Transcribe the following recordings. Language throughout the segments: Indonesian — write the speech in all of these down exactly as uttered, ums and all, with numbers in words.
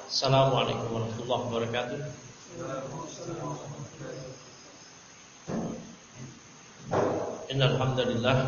Assalamualaikum warahmatullahi wabarakatuh. Innal hamdalillah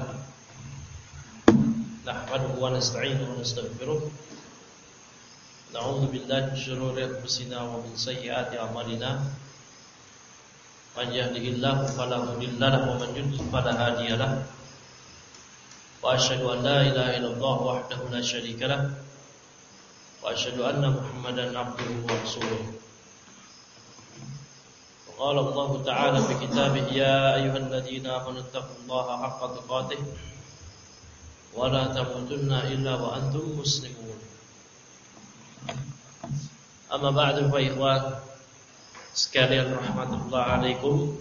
nahmaduhu wa nasta'inuhu wa nastaghfiruh. Na'udzu billahi min shururi anfusina wa min sayyiati a'malina. Man yahdihillahu fala mudilla lahu wa man yudlil fala hadiya lahu. Wa asyhadu an la ilaha illallah wahdahu la syarika lahu. Wa asyhadu anna Muhammadan abduhu wa rasuluh. Qala Allah Ta'ala fi kitabih ya ayyuhalladzina amanu taqullaha haqqa tuqatih wa la tamutunna illa wa antum muslimun. Amma ba'du fa ikhwan sekalian rahmatullahi alaikum.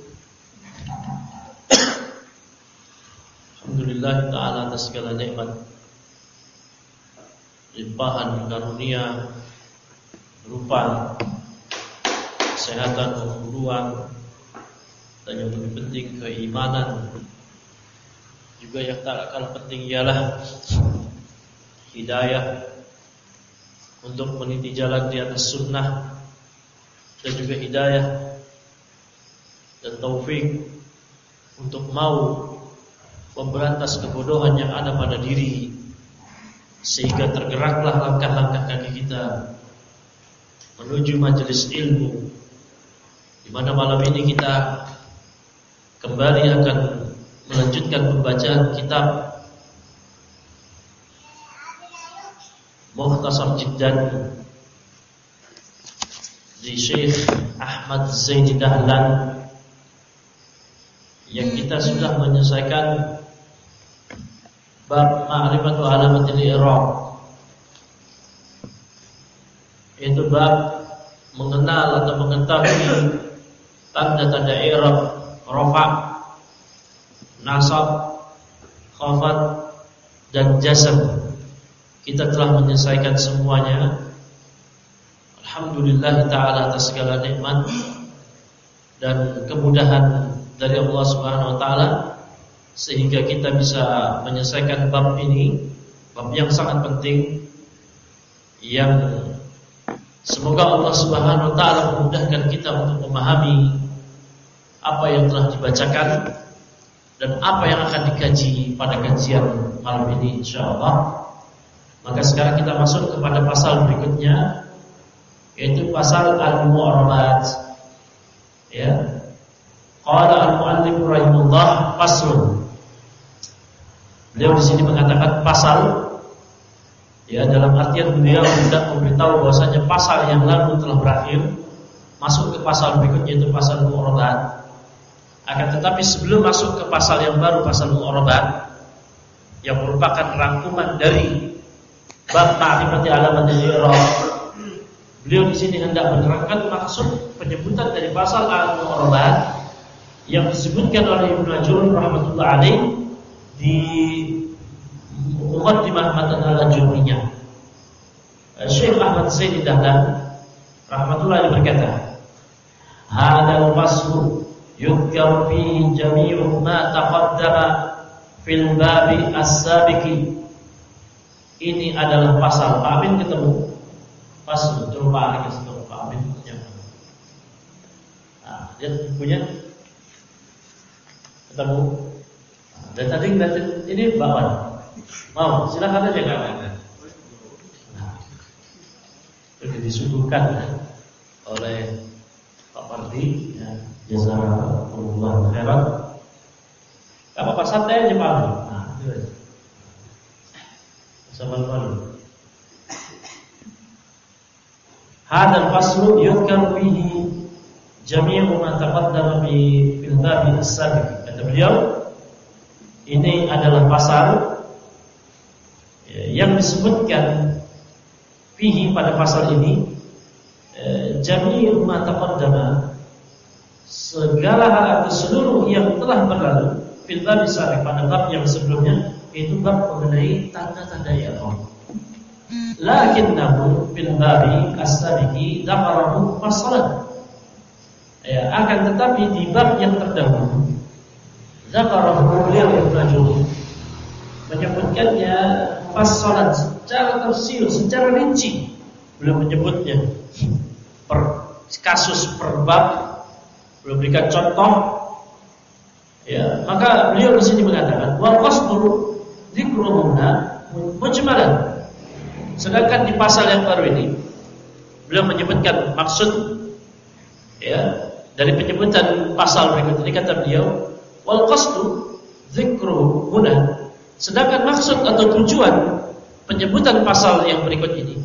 Alhamdulillah ta'ala atas segala nikmat, limpahan karunia berupa kesehatan, keburuan, dan yang lebih penting keimanan. Juga yang tak kalah penting ialah hidayah untuk meniti jalan di atas sunnah, dan juga hidayah dan taufik untuk mau memberantas kebodohan yang ada pada diri, sehingga tergeraklah langkah-langkah kaki kita menuju majelis ilmu, di mana malam ini kita kembali akan melanjutkan pembacaan kitab Mukhtasar Jiddan di Syekh Ahmad Zaini Dahlan, yang kita sudah menyelesaikan bab ma'rifatu alamatil i'rab, yaitu bab mengenal atau mengetahui tanda-tanda i'rab, rafa', nasab, khafad, dan jazm. Kita telah menyelesaikan semuanya. Alhamdulillah ta'ala atas segala nikmat dan kemudahan dari Allah Subhanahu wa taala, sehingga kita bisa menyelesaikan bab ini, bab yang sangat penting, yang semoga Allah Subhanahu wa taala memudahkan kita untuk memahami apa yang telah dibacakan dan apa yang akan dikaji pada kajian malam ini insyaallah. Maka sekarang kita masuk kepada pasal berikutnya, yaitu pasal al-mu'arabat. Ya. Qala al-mu'allif rahimahullah faslun. Beliau di sini mengatakan pasal, ya, dalam artian beliau hendak memberitahu bahwasanya pasal yang lalu telah berakhir, masuk ke pasal berikutnya, yaitu pasal mu'arabat. Akan tetapi sebelum masuk ke pasal yang baru, pasal mu'arabat, yang merupakan rangkuman dari bab ma'rifati alamatil i'rab, beliau di sini hendak menerangkan maksud penyebutan dari pasal al-mu'arabat yang disebutkan oleh Ibnu Ajurri rahmatullahi alaih di Muqaddimah Matan al-Ajurriyah. Syekh Ahmad Zaini Dahlan rahmatullahi alaih berkata, "Hadzal faslu yudhkar fihi jami'u ma taqaddama fil babi as-sabiqi." Ini adalah pasal. Pak Amin ketemu pasal, coba lagi ketemu Pak Amin. Nah, lihat bukunya ketemu. Dan tadi ngeliatin ini Bawan. Mau silakan aja Kak. Nah, itu disuguhkan oleh Pak Mardi, ya, jazakallahu khairan. Enggak apa-apa, santai aja Pak. Nah, itu aja. Sama-sama. Hadzal faslu yudhkar fihi jami'u ma taqaddama fi fil bab as-sabiq. Kata beliau, ini adalah pasal yang disebutkan fihi pada pasal ini jami'u ma taqaddama, segala hal atau seluruh yang telah berlalu fil bab as-sabiq, pada bab yang sebelumnya, itu bab mengenai tanda-tanda i'rab. Lakinnahu fil babi as-sabiqi dzakarahu faslan. Ya, akan tetapi di bab yang terdahulu dzakarahu beliau Ibnu Ajurri menyebutkannya faslan secara tafsil, secara rinci. Beliau menyebutnya per kasus per bab, beliau berikan contoh. Ya, maka beliau di sini mengatakan wal qasdu dzikruhuna mujmalan. Sedangkan di pasal yang baru ini beliau menyebutkan maksud, ya, dari penyebutan pasal berikut ini kata beliau wal qasdu dzikruhuna. Sedangkan maksud atau tujuan penyebutan pasal yang berikut ini,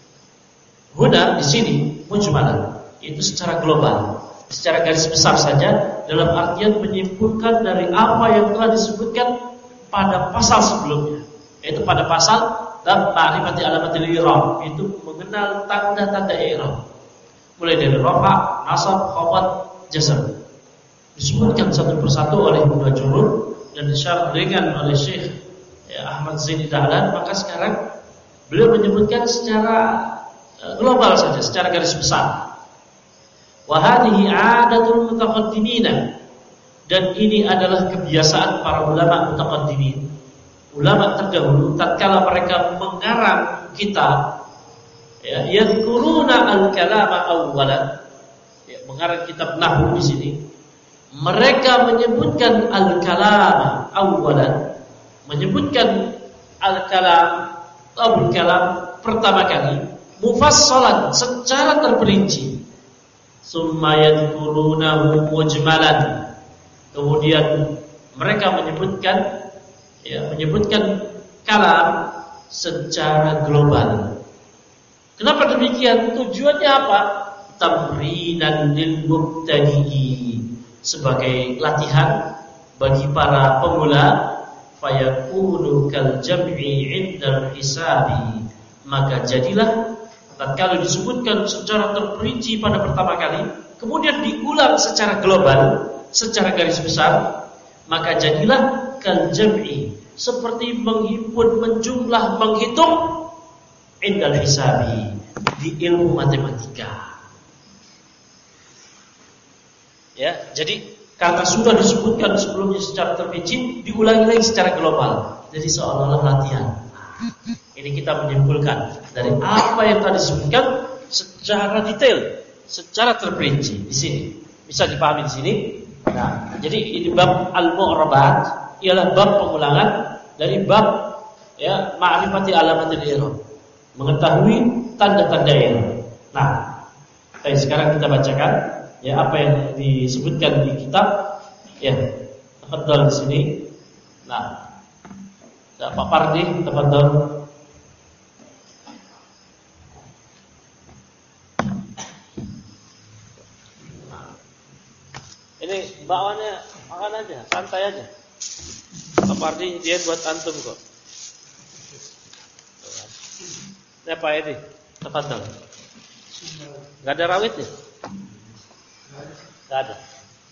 huna di sini mujmalan, itu secara global, secara garis besar saja, dalam artian menyimpulkan dari apa yang telah disebutkan pada pasal sebelumnya, yaitu pada pasal dan ma'rifati alamatil i'rab, itu mengenal tanda-tanda i'rab, mulai dari rafa, nasab, khafad, jazm, disebutkan satu persatu oleh Ibnu Jurur dan disyarah ringan oleh Syekh ya, Ahmad Zaini Dahlan. Maka sekarang beliau menyebutkan secara uh, global saja, secara garis besar. Wa hadhihi 'adatul mutaqaddimina, dan ini adalah kebiasaan para ulama mutaqaddimin, ulama terdahulu tatkala mereka mengarang kitab, ya, yadhkuruna al-kalama awwalan, ya, mengarang kitab nahwu di sini. Mereka menyebutkan al-kalam awwalan, menyebutkan al-kalam, abul kalam pertama kali, mufassalan, secara terperinci. Summa yadhkurunahu mujmalan. Kemudian mereka menyebutkan, ya, menyebutkan kalam secara global. Kenapa demikian? Tujuannya apa? Tamrinan lil mubtadi'i, sebagai latihan bagi para pemula, fayakunu kal jam'i 'indal hisabi, maka jadilah tatkala disebutkan secara terperinci pada pertama kali, kemudian diulang secara global, secara garis besar, maka jadilah kal jam'i, seperti menghimpun, menjumlah, menghitung, 'indal hisabi, di ilmu matematika. Ya, jadi karena sudah disebutkan sebelumnya secara terperinci, diulangi lagi secara global. Jadi seolah-olah latihan. Ini kita menyimpulkan dari apa yang tadi disebutkan secara detail, secara terperinci di sini. Bisa dipahami di sini. Nah, jadi ini bab al-mu'rabat ialah bab pengulangan dari bab, ya, ma'rifati alamatil i'rab, mengetahui tanda-tanda i'rab. Nah, baik, sekarang kita bacakan, ya, apa yang disebutkan di kitab, ya, tafadhol di sini. Nah, Pak Pardi, tafadhol. Nah, ini bawaannya makan aja, santai aja. Pak Pardi dia buat antum kok. Ini Pak Edi, tafadhol. Enggak ada rawitnya? Tidak ada.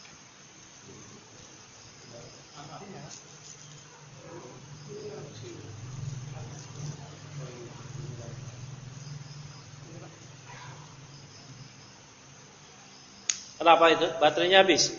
Kenapa itu? Baterainya habis.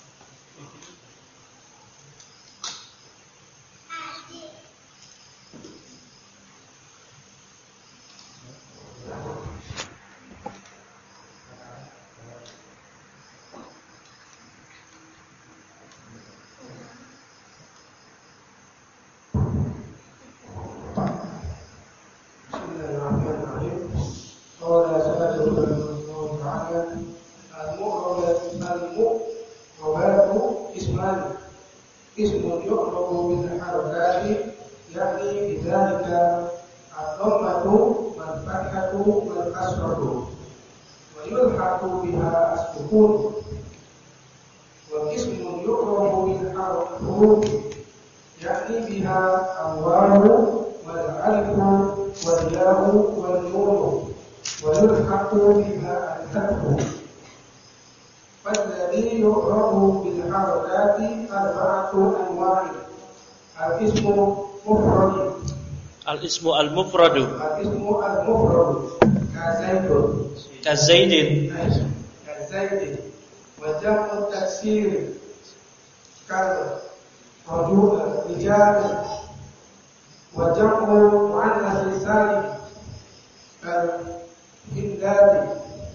Al-ismu al-mufradu. Al-ismu al-mufradu. Kazaidun. Kazaidin. Kazaidin. Wa jam'u taksir. Kal rajul rijal. Wa jam'u muannas salim. Kal hindati.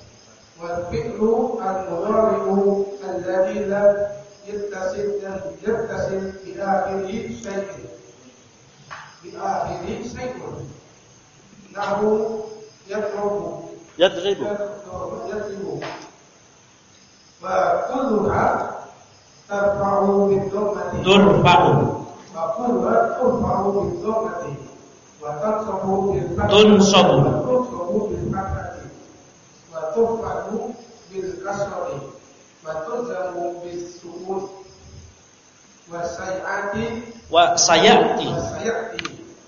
syai'un nahu yadrubu yadribu yadribu wa kulluha tarfa'u bid-dhammati turfa'u wa kulluha turfa'u bid-dhammati wa tansabu bil-fathati tunsabu tunsabu bil-fathati wa turfa'u bil-kasrati wa tunzamu bis-sukun wa sayati wa sayati wa sayati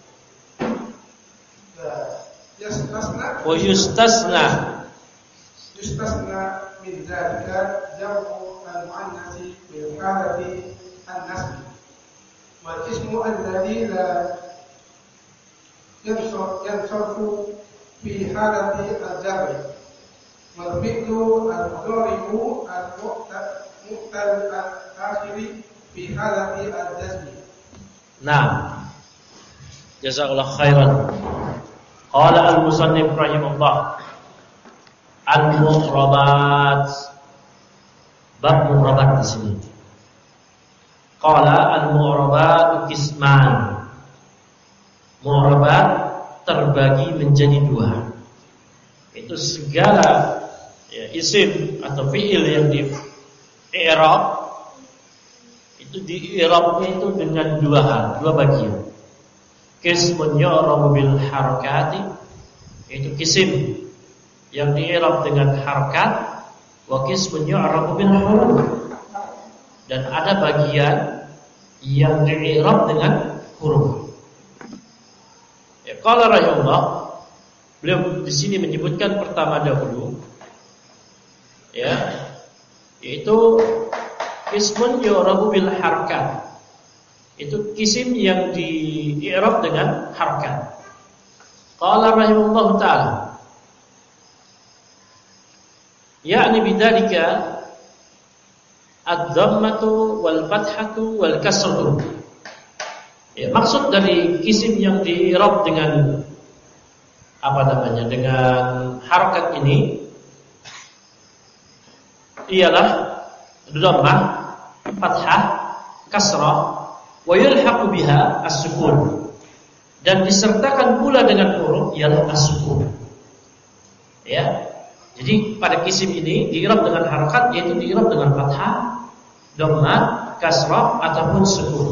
yastasna wa yustasna yustasna min dzalika jam'u al-muannatsi bil halati an-nasb wal ismu alladhi la yansur yansurfu fi halati al-jarr wal fi'lu al-mudhari'u al-mu'tal al-akhiri fi halati al-jazm. Nah, jazakallahu khairan. Qala al-musannif rahimahullah, al-mu'rabat, bab mu'rabat di sini. Qala al-mu'rabat qisman. Mu'rabat terbagi menjadi dua. Itu segala ya, isim atau fi'il yang di i'rab itu di i'rabnya itu dengan dua hal, dua bagian. Qismun yu'rabu bil harakati, itu kisim yang di-i'rab dengan harakat, wa qismun yu'rabu bil huruf, dan ada bagian yang di-i'rab dengan huruf. Ya, qala rahimahullah, beliau di sini menyebutkan pertama dahulu ya, yaitu qismun yu'rabu bil harakat. Itu kisim yang di-i'rab dengan harakat. Qala rahimahullah ta'ala, yakni bidzalika ad-dhammatu wal fathatu wal kasratu. Ya, maksud dari kisim yang di-i'rab dengan apa namanya? Dengan harakat ini ialah dhammah, fathah, kasrah, wa yulhaqu biha as-sukun, dan disertakan pula dengan huruf ialah as-sukun. Ya. Jadi pada kisim ini di-i'rab dengan harakat, yaitu di-i'rab dengan fathah, dhammah, kasrah ataupun sukun.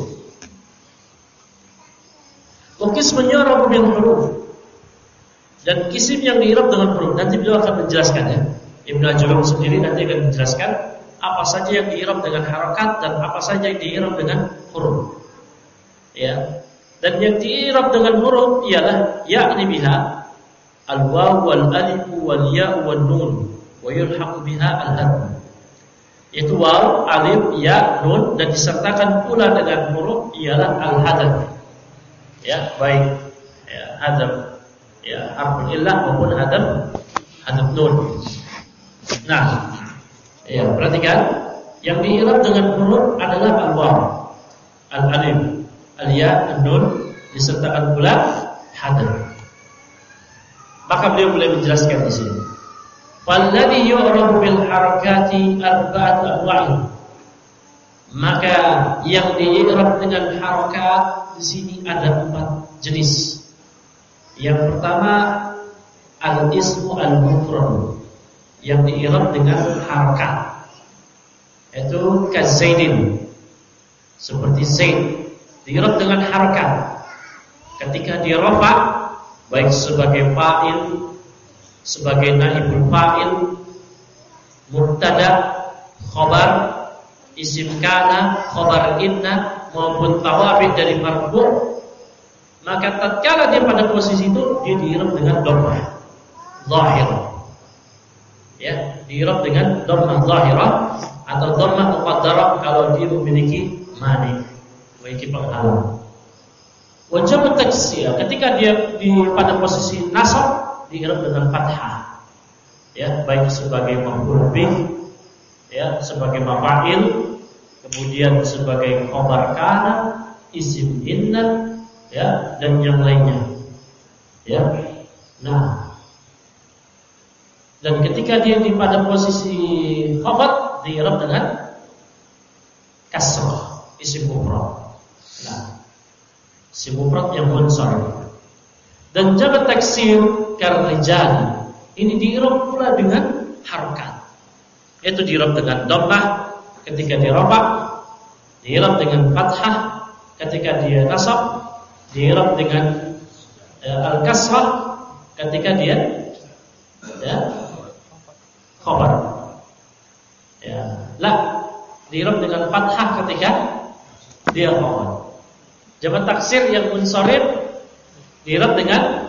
Wa qismun yu'rabu bil huruf, dan kisim yang di-i'rab dengan huruf nanti beliau akan menjelaskan ya. Ibnu Ajurrum sendiri nanti akan menjelaskan apa saja yang di-i'rab dengan harakat dan apa saja yang di-i'rab dengan huruf. Ya. Dan yang di-i'rab dengan huruf ialah yakni biha al-waw wal alif wal ya wal nun wa yulhaqu biha al-hadf. Itu waw, alif, ya, nun, dan disertakan pula dengan huruf ialah al-hadf. Ya, baik ya, hadf ya, harful illah maupun hadf hadf nun. Nah, ya, perhatikan yang di-i'rab dengan huruf adalah al-waw, al-alif, al-ya, an-nun, disertakan pula hadf. Maka beliau boleh menjelaskan di sini. Falladhi yu'rabu bil harakati arba'atu anwa'in. Maka yang di-i'rab dengan harakat di sini ada empat jenis. Yang pertama al-ismu al-mufrad, yang di-i'rab dengan harakat, itu kazaidin, seperti Zaid, di-i'rab dengan harakat. Ketika dia rafa, baik sebagai fa'il, sebagai naibul fa'il, mubtada, khabar, isim kana, khabar inna, maupun tawabi dari marfu', maka tatkala dia pada posisi itu dia di-i'rab dengan dhammah zahirah. Ya, di-i'rab dengan dhammah zahirah atau dhammah muqaddarah kalau dia memiliki mani, memiliki penghalang. Wajib taksir ketika dia di pada posisi nasab di-i'rab dengan fathah. Ya, baik sebagai maf'ul bih, ya, sebagai maf'il, kemudian sebagai khabar kana, isim inna, ya, dan yang lainnya. Ya. Nah, dan ketika dia di pada posisi khafad di-i'rab dengan kasrah, isim mufrad. Nah, isim mufrad yang munsharif, Dan jamak taksir karrijal ini diirob pula dengan harokat. Itu diirob dengan dhammah ketika dirafa, diirob dengan fathah ketika dia nasab, diirob dengan ya, al-kasrah ketika dia ya khabar. Ya, la diirob dengan fathah ketika dia khabar. Jamak taksir yang munsharif diirob dengan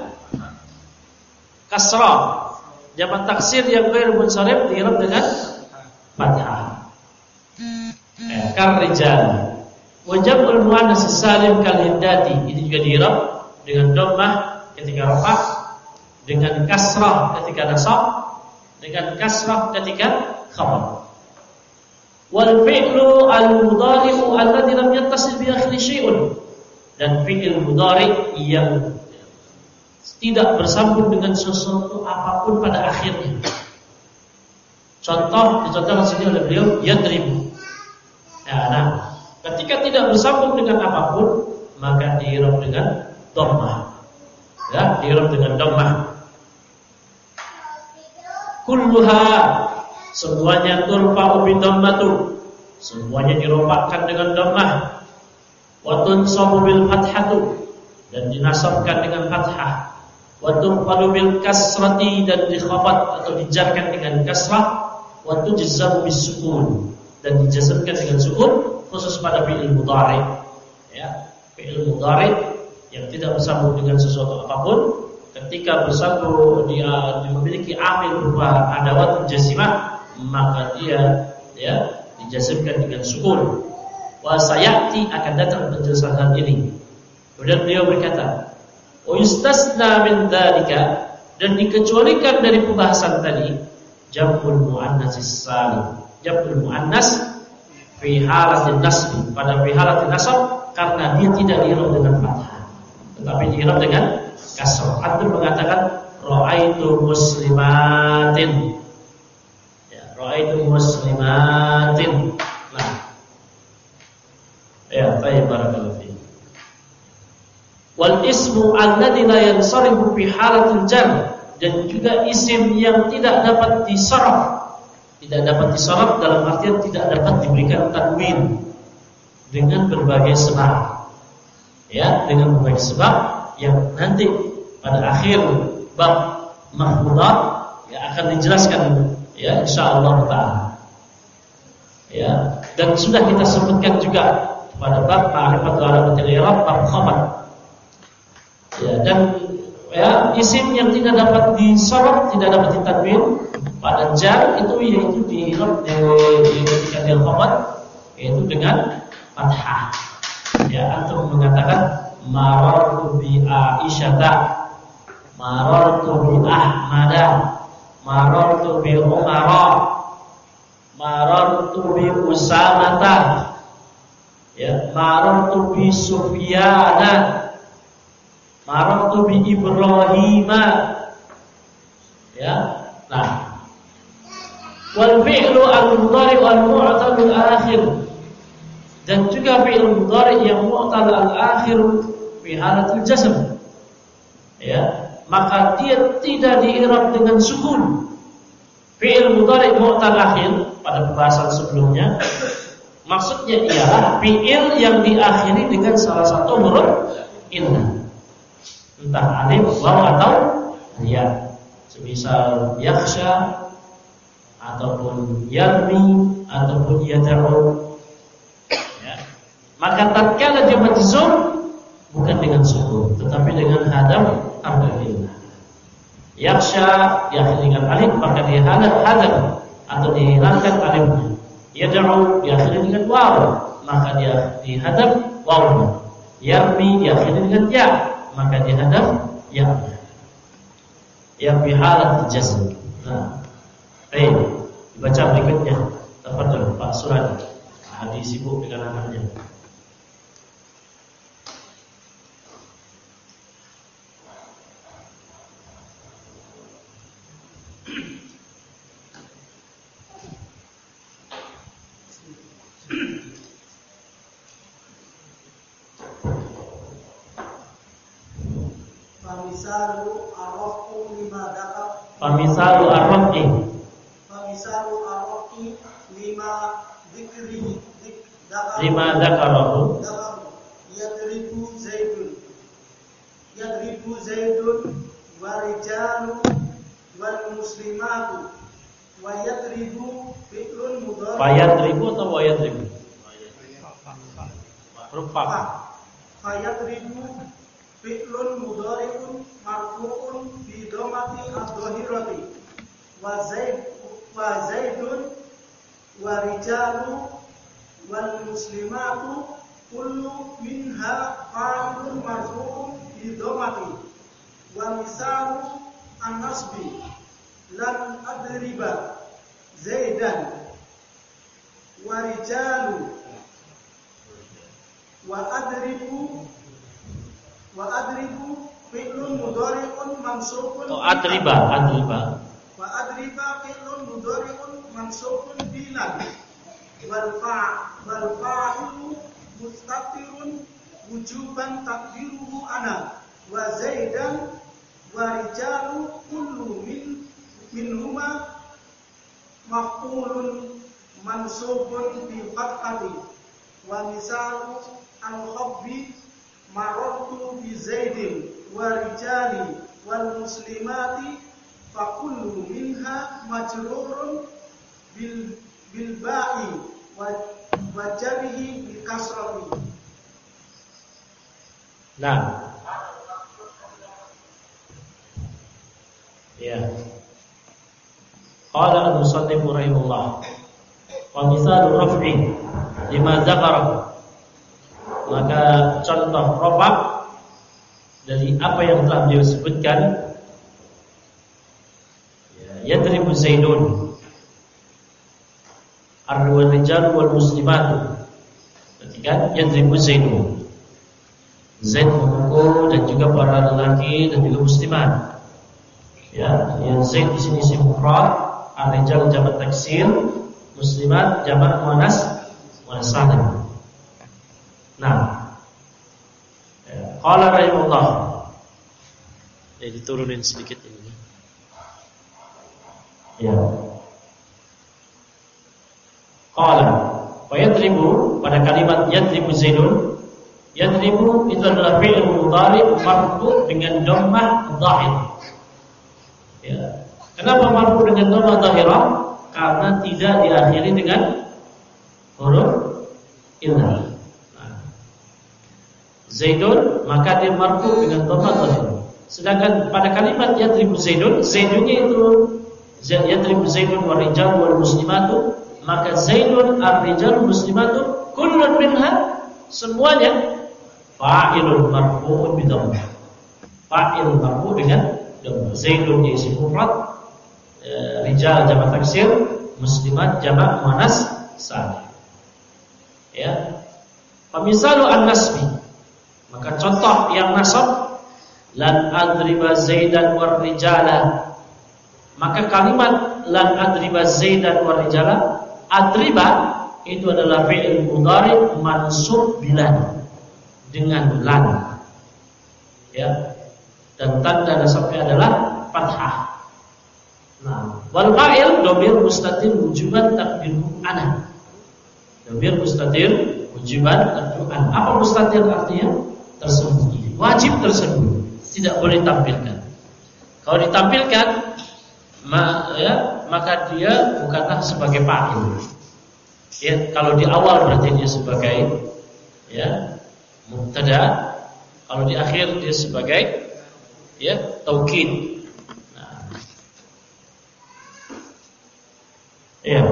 kasrah. Jamak taksir yang ghair munsharif diirob dengan fathah. Ya, karrijal. Wa jam'ul muannas salim kal hindati. Ini juga diirob dengan dhammah ketika rafa, dengan kasrah ketika nasab, dengan kasrah ketika khabar. Wal fi'lu al-mudhari'u alladhi lam yattasil bi akhiri syai'un. Dan fi'il mudhari' yang tidak bersambung dengan sesuatu apapun pada akhirnya. Contoh dicontohkan sini oleh beliau yadribu. Ya, nah, ketika tidak bersambung dengan apapun, maka diirob dengan dhammah. Ya, diirob dengan dhammah. Kulluha, semuanya turfa'u bi dhammatu. Semuanya dirofakkan dengan dhammah. Wa tunsabu bil fathatu, dan dinasabkan dengan fathah. Wa tunqalu bil kasrati, dan dikhafat atau dijarkan dengan kasrah. Wa tujzamu bis sukun, dan dijazmkan dengan sukun, khusus pada fi'il mudhari. Ya, fi'il mudhari yang tidak bersambung dengan sesuatu apapun, ketika bersambung dia memiliki amil berupa adawat jazimah, maka dia ya dijazmkan dengan sukun. Wa sayati, akan datang penjelasan hal ini. Kemudian beliau berkata, wa yustasna min dzalika, dan dikecualikan dari pembahasan tadi jam'ul muannatsis salim. Jam'ul muannas fi halatin nasbi, pada fi halatin nasab, karena dia tidak diirob dengan fathah, tetapi diirob dengan kasrah. Antum mengatakan ra'aitu muslimatin. Ya, ra'aitu muslimatin. Nah, ya, baik, barakallahu fiik. Wal ismu alladzi la yansarifu fi halatil jar, dan juga isim yang tidak dapat disaraf, tidak dapat disaraf dalam artian tidak dapat diberikan tanwin dengan berbagai sebab. Ya, dengan berbagai sebab yang nanti pada akhir bab mahmudah ya akan dijelaskan ya insyaallah taala. Ya, dan sudah kita sebutkan juga pada bab ma'rifatul alamatil i'rab bab khabar. Ya, dan ya isim yang tidak dapat disaraf, tidak dapat ditanwin pada jar itu yaitu di i'rab ketika dia khabar yaitu dengan fathah. Ya, antum mengatakan marartu bi Aisyata, marartu bi Ahmada, marartu bi Umara, marartu bi Usamata, ya, marartu bi Sufyana, marartu bi Ibrahima. Ya, nah, wal fi'lu al-mudhari wal mu'tal al-akhir, dan juga fi'il mudhari yang mu'tal al-akhir fi halatil jazm. Ya, maka dia tidak dii'rab dengan sukun. Fi'il mudhari mu'tal akhir pada pembahasan sebelumnya maksudnya ialah fi'il yang diakhiri dengan salah satu huruf inna, entah alif, waw atau ya, semisal yakhsha ataupun yarmi ataupun yad'u. Ya, maka tatkala dia majzum bukan dengan sukun tetapi dengan hadam arba'in. Yakhsha diakhiri dengan alif, maka dia hadam hadam atau dihilangkan alifnya. Yad'u diakhiri dengan waw, maka dia dihadam wawnya. Yarmi diakhiri dengan ya, maka dihadam ya. Yang fi halat jazm. Nah, baik, dibaca berikutnya. Tafadhol Pak Suradi. Hadis sibuk dengan anaknya. Famisalu arrofu lima dakar. Famisalu arrofi. Famisalu arrofi lima dikrihi dik dakar. Lima dakarahu. Yadribu Zaidun. Yadribu Zaidun warijalu wal muslimatu. Wa yadribu fi'lun mudhari. Fa yadribu atau wa yadribu? Rupa. Fa yadribu fi'lun mudhari'un marfu'un bi dhammati adh-dhahirati. Wa Zaid wa Zaidun wa rijalu wal muslimatu kullu minha fa'ilun marfu'un bi dhammati. Wa misalu an-nasbi lan adriba Zaidan wa rijalu wa adribu wa adribu fi'lun mudhari'un mansubun. Oh, adriba, adriba. Wa adriba fi'lun mudhari'un mansubun bilan wal fa' wal fa'ilu mustatirun wujuban takdiruhu ana wa Zaidan wa rijalu kullu min minhuma maf'ulun mansubun bi fathati. Wa misalu al-khabbi marartu bi Zaidin wa rijali wal muslimati fa kullu minha majrurun bil bil ba'i wa wajabihi bi kasrati. Nah. Ya. Qala al-musannif rahimahullah. Wa misalu raf'i lima dzakara. Maka contoh rafa dari apa yang telah beliau sebutkan, ya, yadribu Zaidun ar-rijal wal muslimat. Ketika yadribu Zaidun, Zaid memukul dan juga para lelaki dan juga muslimat. Ya, yang Zaid di sini isim mufrad, ar-rijal jamak taksir, muslimat jamak muannas muannas salim. Nah, ya, qala rahimahullah. Ya, diturunin sedikit ini. Ya. Qala wa yadribu, pada kalimat yadribu Zaidun, yadribu itu adalah fi'il mudhari marfu dengan dhammah dhahir. Ya. Kenapa marfu dengan dhammah dhahirah? Karena tidak diakhiri dengan huruf illa. Nah, Zaidun maka dia marfu dengan dhammah dhahirah. Sedangkan pada kalimat yadribu Zaidun, Zaidunnya itu yadribu Zaidun wa rijal wal muslimatu, maka Zaidun ar-rijal muslimatu kullun minha, semuanya fa'ilun marfu'un bi dhammah. Fa'il marfu dengan dhammah. Zaidun isim mufrad, e, rijal jamak taksir, muslimat jamak muannas salim. Ya. Pemisalu an-nasbi, maka contoh yang nasab, lan adriba Zaidan war rijala. Maka kalimat lan adriba Zaidan war rijala, adriba itu adalah fi'il mudhari mansub bilan, dengan lan. Ya. Dan tanda nasabnya adalah fathah. Nah, wal fa'il dhamir mustatir wujuban takdiruhu ana. Dhamir mustatir wujuban takdiruhu ana. Apa mustatir artinya? Tersembunyi. Wajib tersembunyi, tidak boleh tampilkan. Kalau ditampilkan, ma, ya, maka dia bukanlah sebagai fa'il. Ya, kalau di awal berarti dia sebagai, ya, mubtada. Kalau di akhir dia sebagai, ya, taukid. Nah. Ya.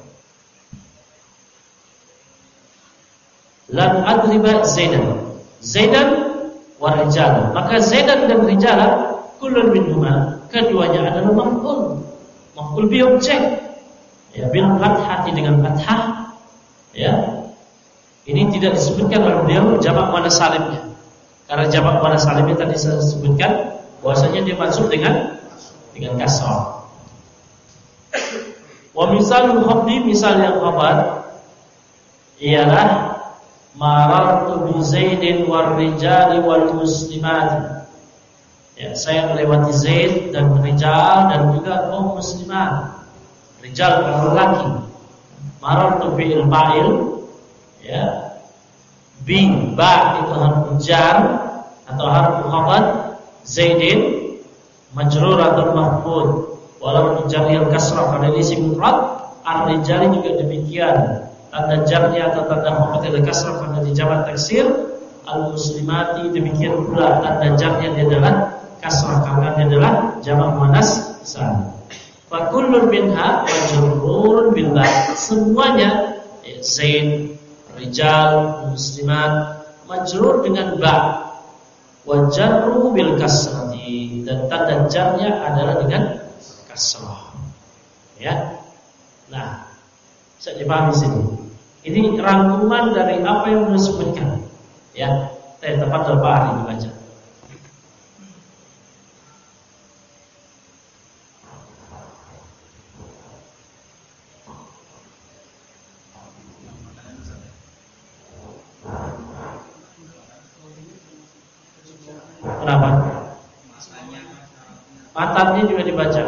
Lan adriba Zaidan. Zaidan wa rijal. Maka Zaidan dan rijal kullun minhuma, keduanya adalah maf'ul. Maf'ul bi objek. Ya, bil fathati dengan fathah. Ya. Ini tidak disebutkan oleh beliau jamak muannas salimnya. Karena jamak muannas salimnya tadi saya sebutkan bahwasanya dia mansub dengan dengan kasrah. Wa misalul khabdi, misal yang khabar ialah marartu bi Zaidin war rijali wal muslimat. Ya, saya melewati Zaid dan rijal dan juga kaum muslimat. Rijal kaum lelaki. Marartu bil fa'il, ya. Bi ba itu harfu jar atau harfu khabar, Zaidin majrur atau mahfud. Walau dijarri al-kasrah karena ini isim mufrad, ar-rijal juga demikian. Tanda jarnya atau tanda khabar al-kasrah karena di jamak taksir, al-muslimati demikian pula tanda jarnya dia adalah kasrah karena dia adalah jamak muannas salim. Fa kullun minha majrurun bil ba. Semuanya ya, Zaid, rijal, muslimat majrur dengan ba. Wa jarru bil kasrati, dan tanda jarnya adalah dengan kasrah. Ya. Nah, bisa dipahami sini. Ini rangkuman dari apa yang disebutkan. Ya, saya tepat Pak Ari dibaca. Kenapa? Matannya juga dibaca.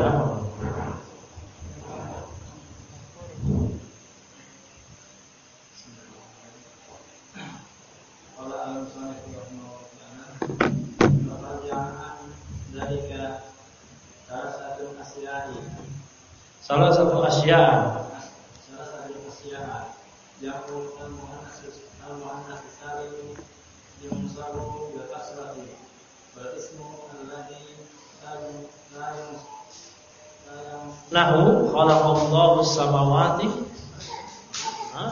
Salah satu asya. Salah satu asya yang al-muannas al-muannas salim yang musabu bil kasrati wal ismu alladhi la Nahu khalaqallahu samawati. Hah?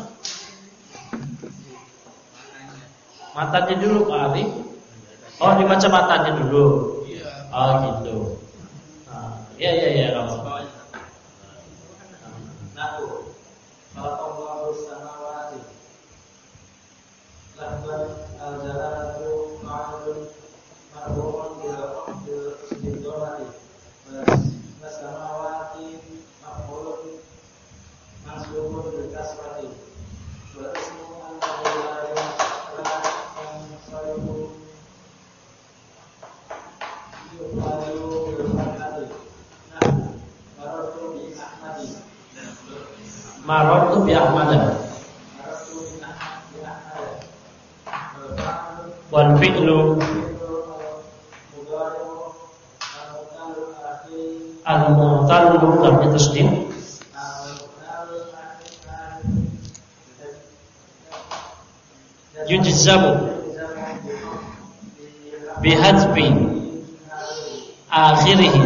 Matanya dulu Pak Ali. Oh, dibaca matanya dulu. Oh gitu. Nah, ya ya ya kamu. Nahu khalaqallahu samawati lafzan al-jalalatu ma'rufun marfu'un bil istimdorati wa samawati maf'ulun mansubun bil kasrati wa ismu alladhi la yansarifu yuqalu bil fathati. Nahu marartu bi ahmadi Marartu bi Ahmad. Wal fi'lu al-mu'tallu lam yatasdid yujzamu bihadfi akhirih.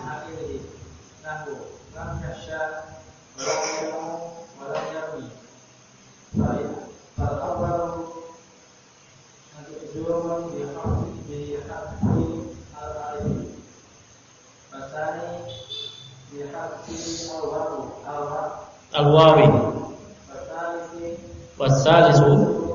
Al-wawi wasalisu.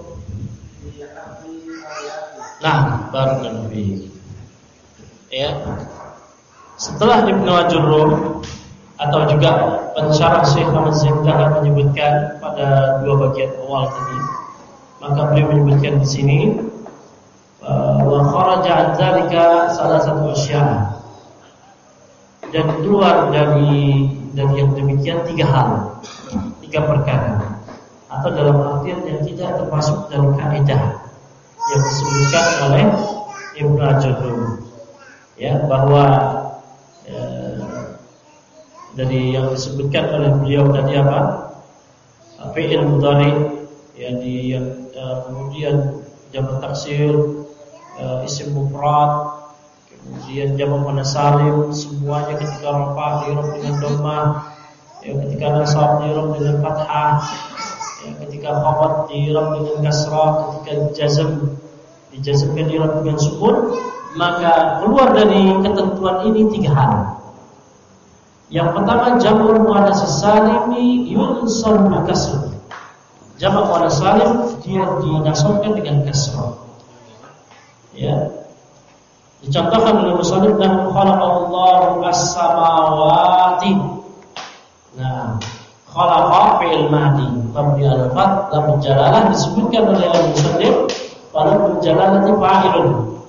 Nah, barakallahu fiik. Ya. Setelah Ibnu Ajurrum atau juga pensyarah Syekh Ahmad Zainal menyebutkan pada dua bagian awal tadi, maka beliau menyebutkan di sini wa kharaja an dzalika salah satu asya, dan keluar dari dari yang demikian tiga hal, tiga perkara, atau dalam artian yang tidak termasuk dalam kaidah yang disebutkan oleh Ibnu Ajurrum, ya, bahwa eh, dari yang disebutkan oleh beliau tadi apa? Fi'il mudhari, ya, di yang eh, kemudian jamak taksir, eh, isim mufrad, kemudian jamak muannas salim, semuanya ketika rafa di'rab dengan dhammah, ya, ketika nasab di'rab dengan fathah, ya, ketika khafad di'rab dengan kasrah, ketika jazm dijazmkan di'rab dengan sukun. Maka keluar dari ketentuan ini tiga hal. Yang pertama, jamak muannas salimi yunsab bil kasr. Jamak muannas salim dia dinasabkan dengan kasrah. Ya. Dicontohkan oleh musannif dan khalaqallahu as-samawati. Nah, khalaqa fi'il madhi mabni al-fath lam jalalah disebutkan oleh musannif pada jalalati fa'ilun.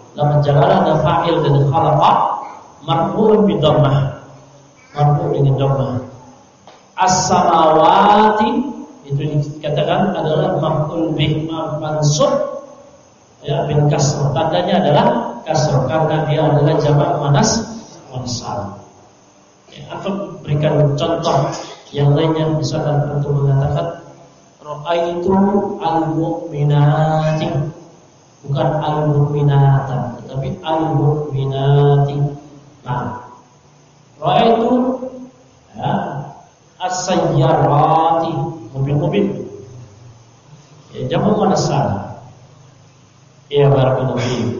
Lafaz jalalah ada fa'il dan khalaqa, marfu'un bi dhammah. Marfu' dengan dhammah. As-samawati itu dikatakan adalah maf'ul bih mansub ya bil kasr. Tandanya adalah kasr karena dia adalah jamak muannas mursal. Ya, atau berikan contoh yang lainnya, misalkan untuk mengatakan ra'aitu al-mu'minati, bukan al-mu'minata tetapi al-mu'minati. Nah, ra'aitu ya as-sayyarati, mobil-mobil. Ya, jamak muannas salim. Ya, barakallahu fiik.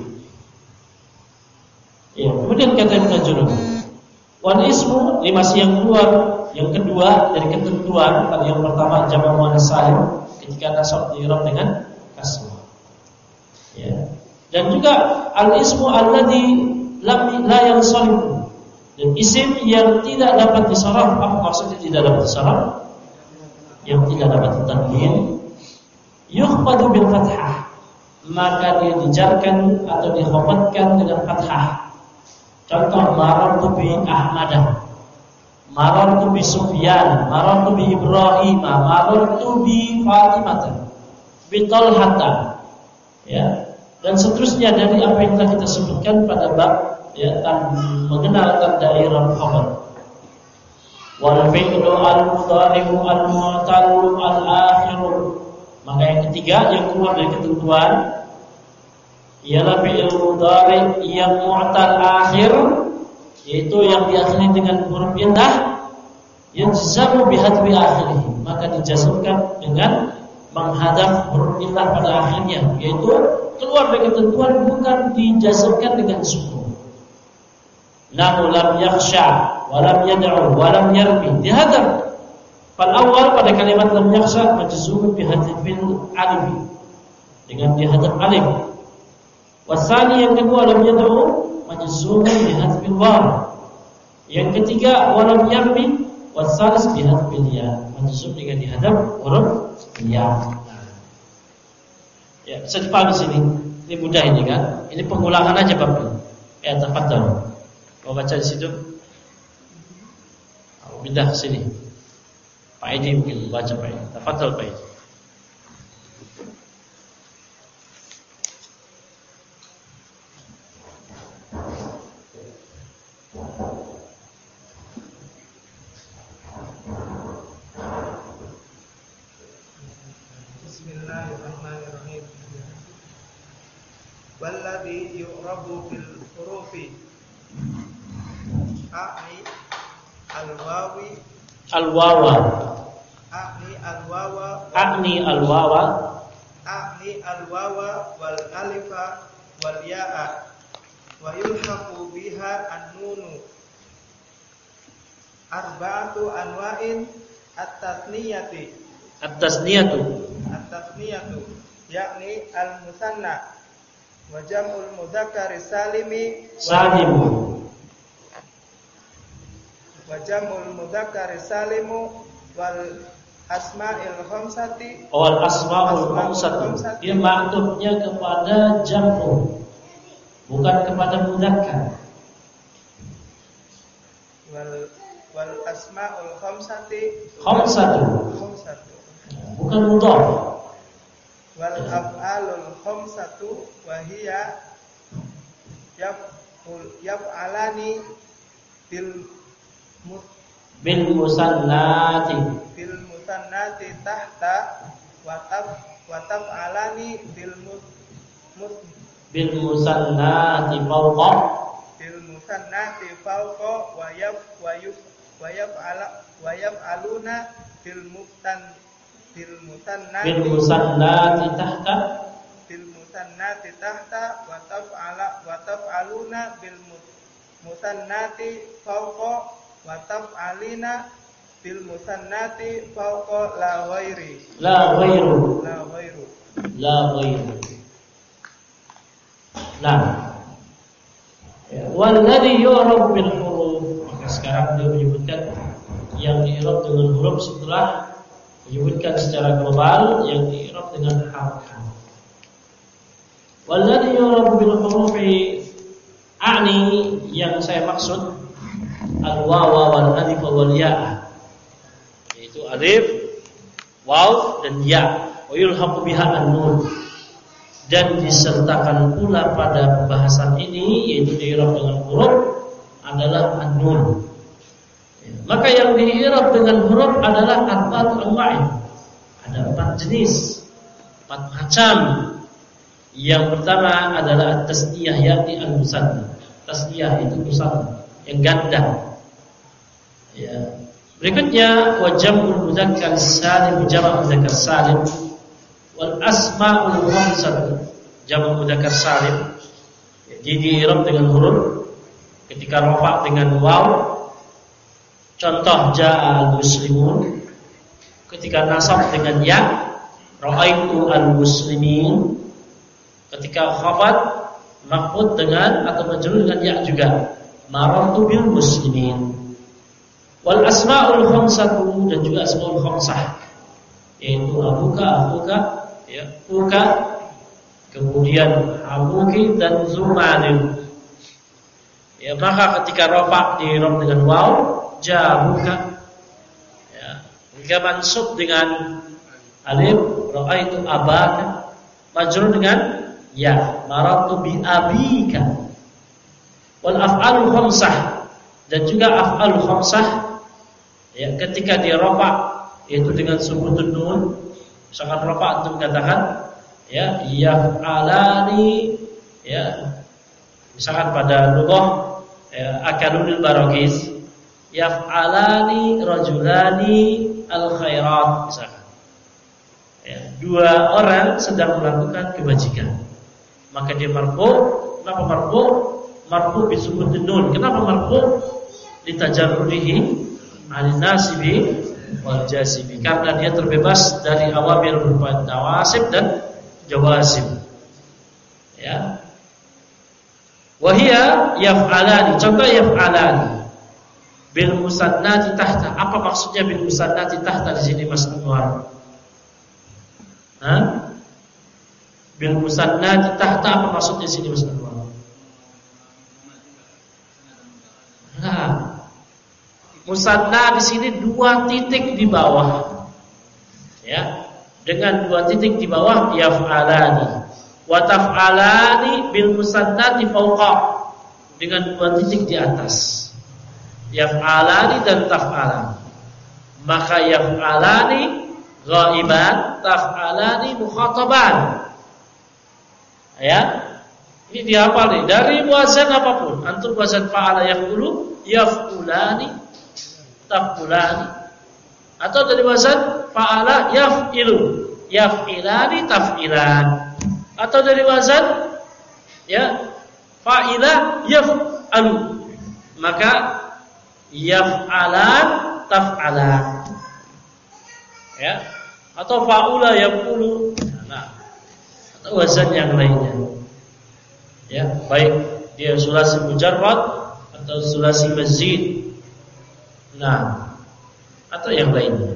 Ya, kemudian kata Ibnu Jurayj, wal ismu lima yang keluar, yang kedua dari ketentuan. Kalau yang pertama jamak muannas salim ketika nasab di'rab dengan kasrah. Ya. Dan juga al ismu alladzi lam la yansarif. Dan isim yang tidak dapat disaraf, apa maksudnya tidak dapat disaraf? Yang tidak dapat ditanwin, yukhfadu bil fathah, maka dia dijarkan atau dikhafatkan dengan fathah. Contoh, marartu bi Ahmadah, marartu bi Sufyan, marartu bi Ibrahim, marartu bi Fatimah, bi Talhata, ya, dan seterusnya dari apa yang telah kita sebutkan pada bab ya tan mengenal tanda i'rab khabar. Wal fi'lu al-mudhari'u al-mu'tallu al-akhiru. Maka yang ketiga yang keluar dari ketentuan ialah fi'il mudhari' yang mu'tal akhir, yaitu yang diakhiri dengan huruf indah, yajzamu bihadfi akhirih, maka dijazmkan dengan menghadap huruf indah pada akhirnya, yaitu keluar dari ketentuan bukan dijazmkan dengan sukun. Nahu lam yakhsha wa lam yad'u wa lam yarmi, dihadap. Fal awal pada kalimat lam yakhsha majzumun bihadfil alif, dengan dihadap alif. Wasani yang kedua lam yad'u majzumun bihadfil waw. Yang ketiga wa lam yarmi, wasalis bihadfil ya, majzum dengan dihadap huruf ya. Ya, bisa dipahami sini. Ini mudah ini kan? Ini pengulangan aja bab ini. Ya, tafadhal. Mau baca di situ? Pindah ke sini. Pak Edi mungkin baca Pak Edi. Tafadhal Pak Edi. Bismillahirrahmanirrahim. Walladhi yu'rabu bil hurufi A'ni al-wawi Al-wawa A'ni al-wawa A'ni al-wawa A'ni al-wawa wal alifa wal ya'a wa yulhaqu biha an-nunu arba'atu anwa'in at-tasniyati at-tasniyatu at-tasniyatu yakni al-musanna wa jam'ul mudzakkari salimi salimu wa jam'ul mudzakkari salimu wal asma'il khamsati wal asmaul khamsati. Dia maktubnya kepada jam'u, bukan kepada mudzakkar. wal wal asma'ul khamsati Khamsatu, khamsatu bukan mudhaf. wal af'alul khamsatu wa hiya yaf'ul yaf'alani bil mut Bil musannati bil musannati tahta wa tab wa taf'alani bil mut mut bil musannati fawqa bil musannati fawqa wa yaf wa yuf wa yaf'ala wa yaf'aluna bil mutan bil musannati bil musannati tahta bil musannati tahta wa taf'ala wa taf'aluna bil musannati fawqa wa taf'alina bil musannati fawqa la ghairi la ghairu la ghairu la ghairu. Nah, ya, walladhi yu'rab bil huruf. Maka sekarang dia menyebutkan yang di'rab dengan huruf setelah menyebutkan secara global yang di'rab dengan harkat. Walladhi yurabu bil hurufi a'ni, yang saya maksud al-wawa wal alif wal ya, yaitu alif, waw dan ya. Wa yulhaqu biha an-nun, dan disertakan pula pada pembahasan ini, yaitu diirab dengan huruf, adalah an-nun. Maka yang diirab dengan huruf adalah arba'atu anwa'. Ada empat jenis, empat macam. Yang pertama adalah tasniyah, yakni al-musanna. Tasniyah itu musanna, yang ganda. Ya. Berikutnya wa jam'ul mudzakkar salim, jamak mudzakkar salim, wal asma'ul khamsah, jamak mudzakkar salim. Jadi diirab dengan huruf ketika rafa dengan waw. Contoh ja'al muslimun, ketika nasab dengan ya, ra'aitu al muslimin. Ketika khafad maqfud dengan atau majrur dengan ya juga, marartu bil muslimin. Wal asma'ul khamsatu, dan juga asmaul khamsah, yaitu abuka, akhuka, ya, uka, kemudian abuki dan zumalin. Ya, maka ketika rafa diirab dengan waw, jabuka, ya, jika mansub dengan alif, ra'aitu abaka, majrur dengan ya, marartu bi abika. Wal af'alul khamsah, dan juga af'alul khamsah, ya, ketika dia rafa, yaitu dengan subutun nun. Misalkan rafa antum katakan ya yaf'alani, ya, misalkan pada lughah ya, akalul barakis, yaf'alani rajulani al khairat, misalkan ya, dua orang sedang melakukan kebajikan, maka dia marfu. Kenapa marfu? Marfu bi subutun nun. Kenapa marfu? Litajarrudihi an nasibi wal jasibi, karena dia terbebas dari awamir berupa nawasib dan jawazib. Ya. Wa hiya yaf'alani, contoh yaf'alani bil musannati tahta. Apa maksudnya bil musannati tahta di sini Mas Anwar? Hah? Bil musannati tahta, apa maksudnya di sini Mas Anwar? Nah, musanna di sini dua titik di bawah, ya, dengan dua titik di bawah yaf'alani. Wa taf'alani bil musannati fawqa, dengan dua titik di atas. Yaf'alani dan taf'alani. Maka yaf'alani ghaiban, taf'alani mukhataban. Ya. Ini dihafal nih, dari wazan apapun. Antum wazan fa'ala yaf'ulu, yaf'ulani, taf'ulani. Atau dari wazan fa'ala yaf'ilu, yaf'ilani, taf'ilan. Atau dari wazan ya fa'ila yaf'alu, maka yaf'alan, taf'alan. Ya. Atau fa'ula yaf'ulu. Nah, atau wazan yang lainnya. Ya, baik dia sulasi mujarrad atau sulasi mazid. Nah, atau yang lainnya.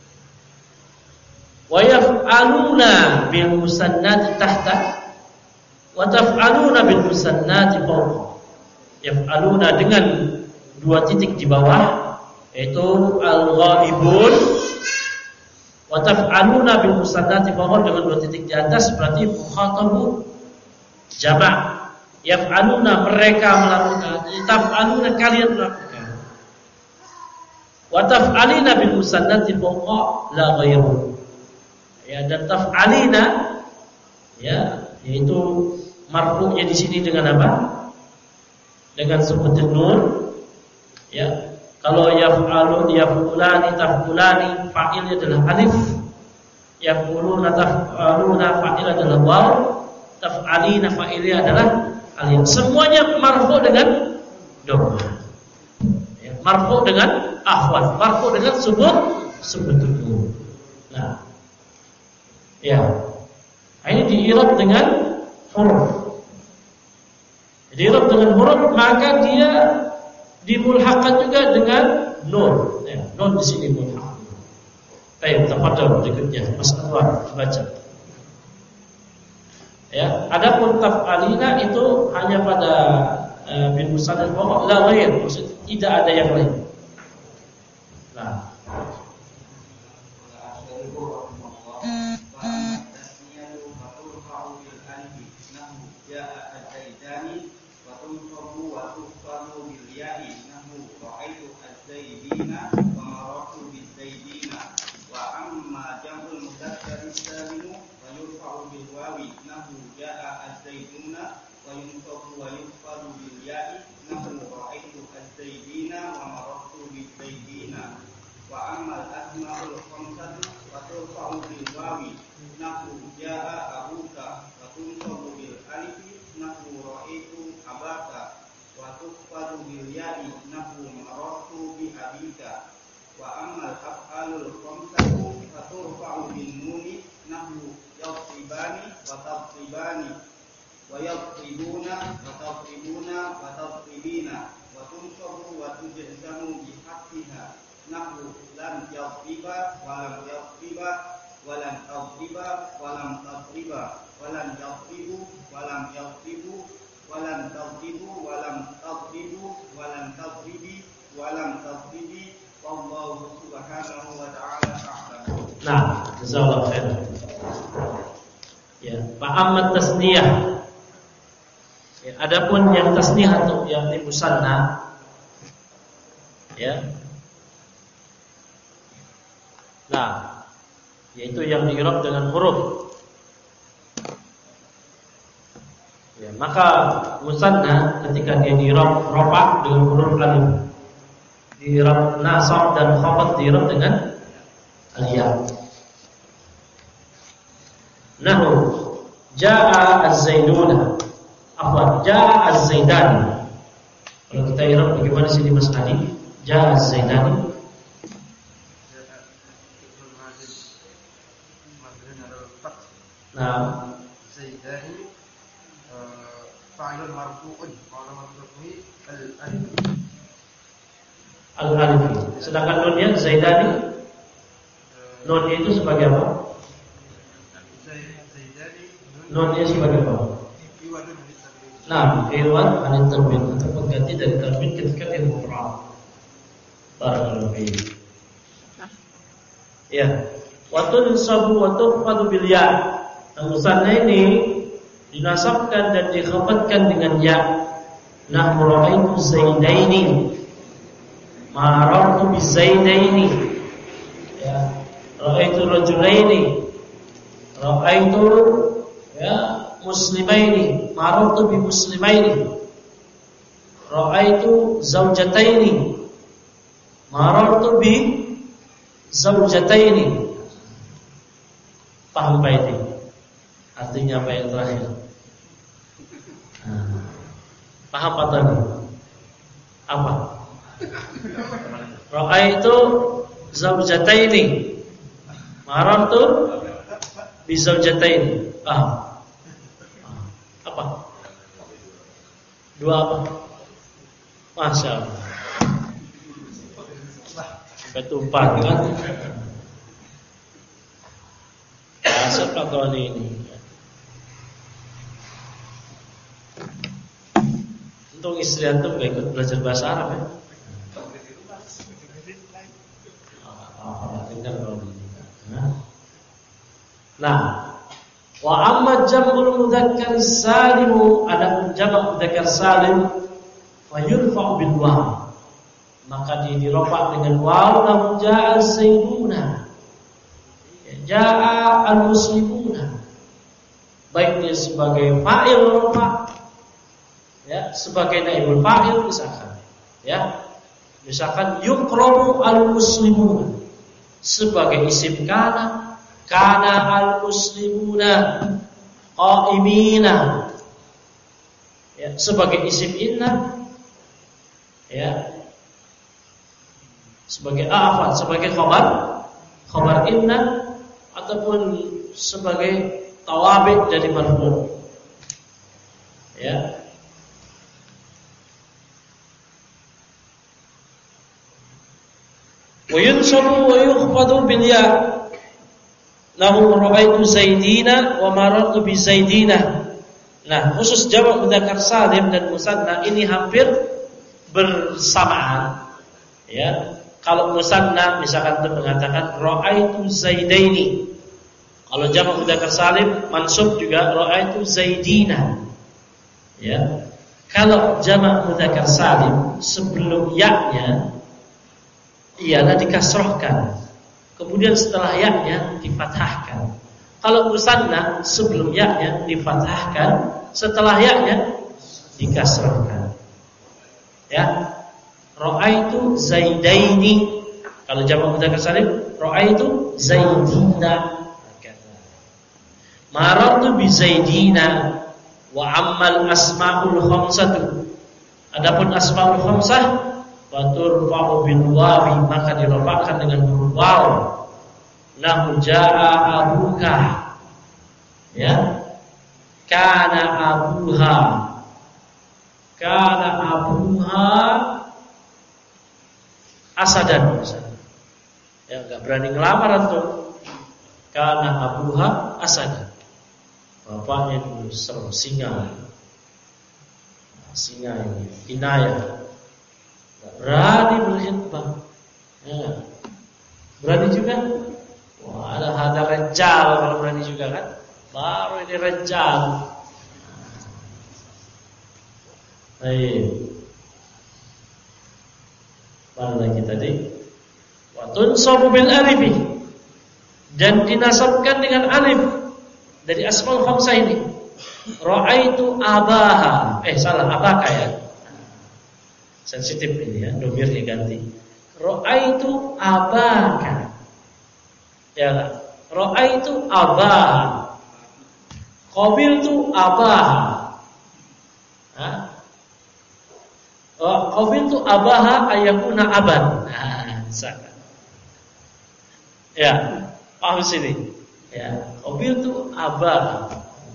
Wa yaf'aluna bil musannati tahta wa taf'aluna bil musannati fawqa. Yaf'aluna dengan dua titik di bawah, yaitu al-ghaibun. Wa taf'aluna bil musannati fawqa, dengan dua titik di atas, berarti mukhatabu jamak. Yaf'aluna, mereka melakukan, taf'aluna, kalian melakukan. Wa taf'alina bil musannati fawqa la ghairu. Ya, dan taf'alina ya, yaitu marfu'nya di sini dengan apa? Dengan sebutan nun. Ya. Kalau yaf'alu, yaf'ulani, taf'ulani, fa'ilnya adalah alif. Yaf'uluna, taf'aluna, fa'il adalah waw. Taf'alina, fa'ilnya adalah alif. Semuanya marfu' dengan dhammah. Ya, marfu' dengan akhwat, marfu' dengan subut, subutun nun. Nah, ya, ini diirab dengan huruf. Diirab dengan huruf, maka dia dimulhaqkan juga dengan nun. Ya, nun di sini mulhaq. Baik, tafadhol berikutnya Mas Anwar baca. Ya, adapun taf'alina itu hanya pada uh, bil musanad wa la ghair, maksudnya tidak ada yang lain. Nah, Nah, jazakallahu khair. Ya, fa'ammat tasniyah. Ya, adapun yang tasniyah atau yang musanna, ya. Nah, yaitu yang di'rab dengan huruf. Ya, maka musanna ketika dia di'rab rafa dengan huruf alif, di'rab nasab dan khafad di'rab dengan alif. Nahu jaa az-zaiduna, afwan jaa az-zaidani. Kalau kita i'rab bagaimana sini Mas Adi? Jaa az-zaidani. Nah, zaidani fa'ilun marfu'un qala marfu'i al-alif. Al-alif. Sedangkan nunnya zaidani, nun itu sebagai apa? Nunnya sebagai apa? Nah, iwan anil tanwin atau pengganti dari tanwin ketika dia mufrad. Barakallahu fiik. Ya, wa tunsabu wa tukhfadu bil ya. Musanna ini dinasabkan dan dikhafatkan dengan ya. Nahnu ra'aitu zaidaini, marartu bi zaidaini. Ya, ra'aitu rajulaini, ra'aitu ya muslimaini, marartu bi muslimaini, ra'aitu zaujataini, marartu bi zaujataini. Paham Pak ini? Artinya apa yang terakhir? Nah, paham apa tadi? Apa? Ra'aitu zaujataini, marartu bi zaujataini. Paham? Apa? Dua apa? Masya Allah. Sampai tumpah kan? Asal Pak Tony ini. Untung istri antum gak ikut belajar bahasa Arab ya. Nah, wa amma jam'ul mudzakkar salim, ada jamak mudzakkar salim fa yurfa'u bil waw, maka dia dirofa dengan waw. Lam ja'a sayyiduna, ja'a al muslimuna, baik dia sebagai fa'il rofa, ya, sebagai naibul fa'il misalkan, ya, misalkan yukramu al muslimuna sebagai isim kana, kana al muslimuna qaimina, ya, sebagai isim inna, ya, sebagai afan, sebagai khabar khabar inna, ataupun sebagai tawabi dari marfu', ya. Wa yunsabu wa yukhfadu bil ya. Lahu ra'aitu zaidina wa marartu bi zaidina. Nah, khusus jamak mudzakkar salim dan musanna ini hampir bersamaan. Ya, kalau musanna misalkan itu mengatakan ra'aitu zaidaini. Kalau jamak mudzakkar salim mansub juga ra'aitu zaidina. Ya. Kalau jamak mudzakkar salim sebelum ya-nya ialah dikasrohkan. Kemudian setelah ya-nya difathahkan. Kalau musanna sebelum ya-nya difathahkan, setelah ya-nya dikasrohkan. Ya. Ra'aitu zaidaini. Kalau jamak mudzakkar salim, ra'aitu zaidina. Marartu bi zaidina. Wa ammal asma'ul khamsatu. Adapun asma'ul khamsah wa turfa'u bil wawi, maka dirafa'kan dengan huruf waw. Nahu jaa abuka. Ya. Kana abuha. Kana abuha asadan. Ya, enggak berani ngelamar antum. Kana abuha asadan. Bapaknya dulu serem singa. Singa ini inayah. Enggak berani berkhidbah. Ya. Berani juga? Wah, ada ada rejal kalau berani juga kan? Baru ini rejal. Baik. Mana lagi tadi? Wa tunsabu bil alif. Dan dinasabkan dengan alif. Dari asmaul khamsah ini. Ra'aitu abaha. Eh salah, abaka ya. Sensitif ini ya, domirnya ganti. Ra'aitu abaka. Ya, ra'aitu abaha. Qabiltu abaha. Hah? Oh, qabiltu abaha ayakuna aban. Nah, misalkan. Ya, paham sini. Ya, qabiltu abaha.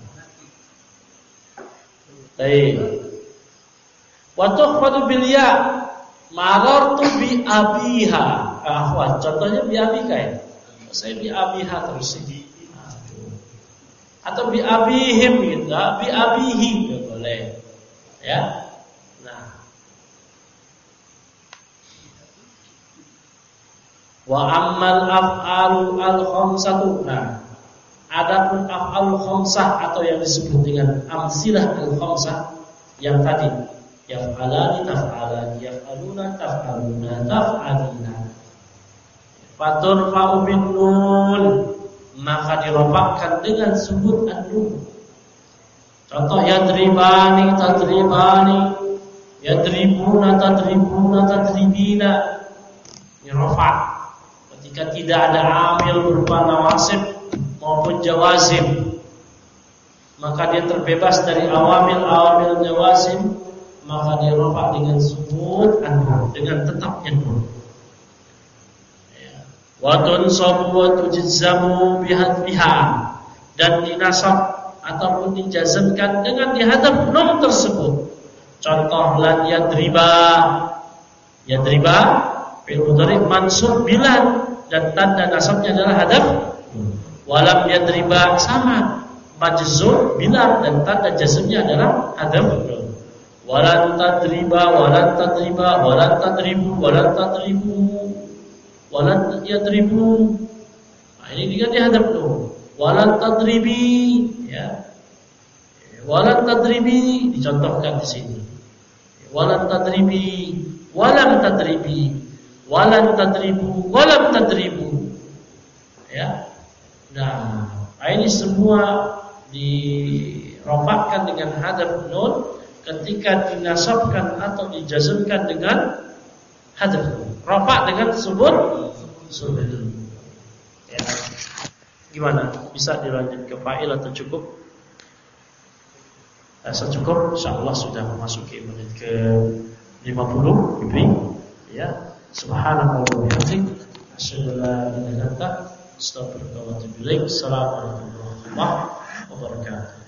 Baik. Wa tukhfadu bil ya. Marartu bi abiha. Ahwan, contohnya bi abika ya. Saya bi abiha terus ini. Atau bi abihim gitu, bi abihi enggak boleh. Ya. Nah. Wa ammal af'alu al-khamsatu. Nah, adapun af'alul khamsah atau yang disebut dengan amsilah al-khamsah yang tadi, yaf'alani taf'alani, yaf'aluna taf'aluna, taf'alina. Faturfa'u bin nun, maka dirofakkan dengan sebut an-nun. Contoh yadribani tadribani, yadribuna tadribuna tadribina. Ini rofak. Ketika tidak ada amil berupa nawasib maupun jawazim, maka dia terbebas dari awamil-awamil jawazim, maka dia rofak dengan sebut an-nun, dengan tetapnya nun. Wa tunsabu wa tujzamu bihadfiha, dan dinasab ataupun dijazmkan dengan dihadap nun tersebut. Contoh lan yadriba. Yadriba fi'il mudhari mansub bilan dan tanda nasabnya adalah hadaf. Walam yadriba sama majzum bilan dan tanda jazmnya adalah hadaf. Walan tadriba walan tadriba walan tadribu walan tadribu walan yadribu. Nah, ini diganti hadaf tuh. Walan tadribi, ya. Walan tadribi dicontohkan di sini. Walan tadribi, walam tadribi, walan tadribu, walam tadribu. Ya. Nah, ini semua dirofakkan dengan hadaf nun ketika dinasabkan atau dijazmkan dengan hadaf nun. Rofak dengan sebut sebut. Ya. Gimana? Bisa dilanjut ke fa'il atau cukup? Rasa cukup, insyaallah sudah memasuki menit ke lima puluh lebih. Ya. Subhanallah wa bihamdihi, asyhadu an la ilaha illa anta, astaghfiruka wa atubu ilaik. Assalamualaikum warahmatullahi wabarakatuh.